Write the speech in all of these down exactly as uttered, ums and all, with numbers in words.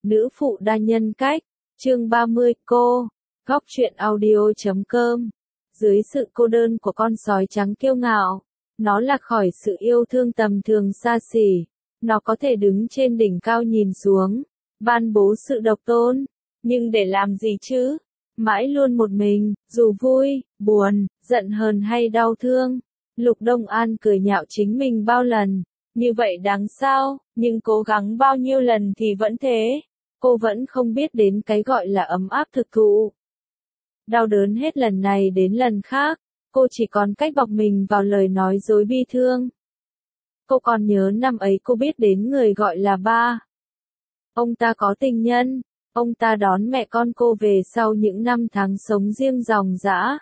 Nữ phụ đa nhân cách, chương ba mươi cô, góc truyện audio chấm com. Dưới sự cô đơn của con sói trắng kiêu ngạo, nó lạc khỏi sự yêu thương tầm thường xa xỉ, nó có thể đứng trên đỉnh cao nhìn xuống, ban bố sự độc tôn, nhưng để làm gì chứ? Mãi luôn một mình, dù vui, buồn, giận hờn hay đau thương. Lục Đông An cười nhạo chính mình bao lần, như vậy đáng sao, nhưng cố gắng bao nhiêu lần thì vẫn thế. Cô vẫn không biết đến cái gọi là ấm áp thực thụ. Đau đớn hết lần này đến lần khác, cô chỉ còn cách bọc mình vào lời nói dối bi thương. Cô còn nhớ năm ấy cô biết đến người gọi là ba. Ông ta có tình nhân, ông ta đón mẹ con cô về sau những năm tháng sống riêng ròng rã.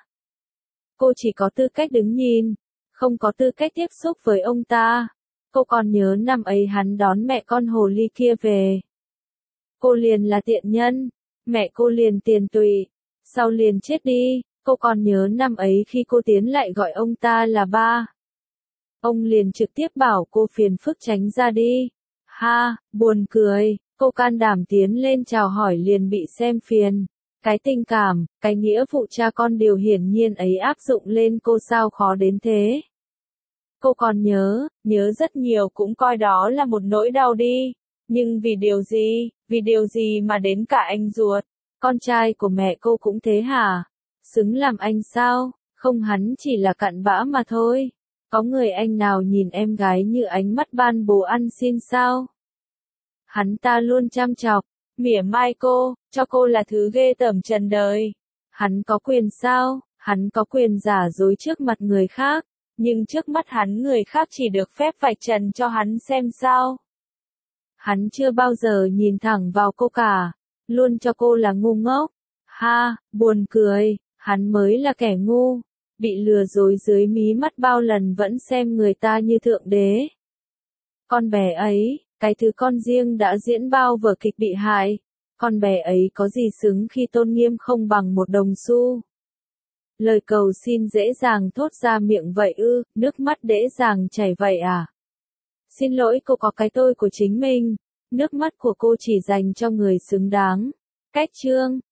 Cô chỉ có tư cách đứng nhìn, không có tư cách tiếp xúc với ông ta. Cô còn nhớ năm ấy hắn đón mẹ con hồ ly kia về. Cô liền là tiện nhân, mẹ cô liền tiền tụy, sau liền chết đi. Cô còn nhớ năm ấy khi cô tiến lại gọi ông ta là ba. Ông liền trực tiếp bảo cô phiền phức tránh ra đi. Ha, buồn cười, cô can đảm tiến lên chào hỏi liền bị xem phiền. Cái tình cảm, cái nghĩa vụ cha con điều hiển nhiên ấy áp dụng lên cô sao khó đến thế. Cô còn nhớ, nhớ rất nhiều cũng coi đó là một nỗi đau đi. Nhưng vì điều gì, vì điều gì mà đến cả anh ruột, con trai của mẹ cô cũng thế hả? Xứng làm anh sao? Không, hắn chỉ là cặn bã mà thôi. Có người anh nào nhìn em gái như ánh mắt ban bố ăn xin sao? Hắn ta luôn chăm chọc, mỉa mai cô, cho cô là thứ ghê tởm trần đời. Hắn có quyền sao? Hắn có quyền giả dối trước mặt người khác, nhưng trước mắt hắn người khác chỉ được phép vạch trần cho hắn xem sao? Hắn chưa bao giờ nhìn thẳng vào cô cả, luôn cho cô là ngu ngốc. Ha, buồn cười, hắn mới là kẻ ngu, bị lừa dối dưới mí mắt bao lần vẫn xem người ta như thượng đế. Con bé ấy, cái thứ con riêng đã diễn bao vở kịch bị hại, con bé ấy có gì xứng khi tôn nghiêm không bằng một đồng xu. Lời cầu xin dễ dàng thốt ra miệng vậy ư, nước mắt dễ dàng chảy vậy à? Xin lỗi, cô có cái tôi của chính mình, nước mắt của cô chỉ dành cho người xứng đáng. Cách chương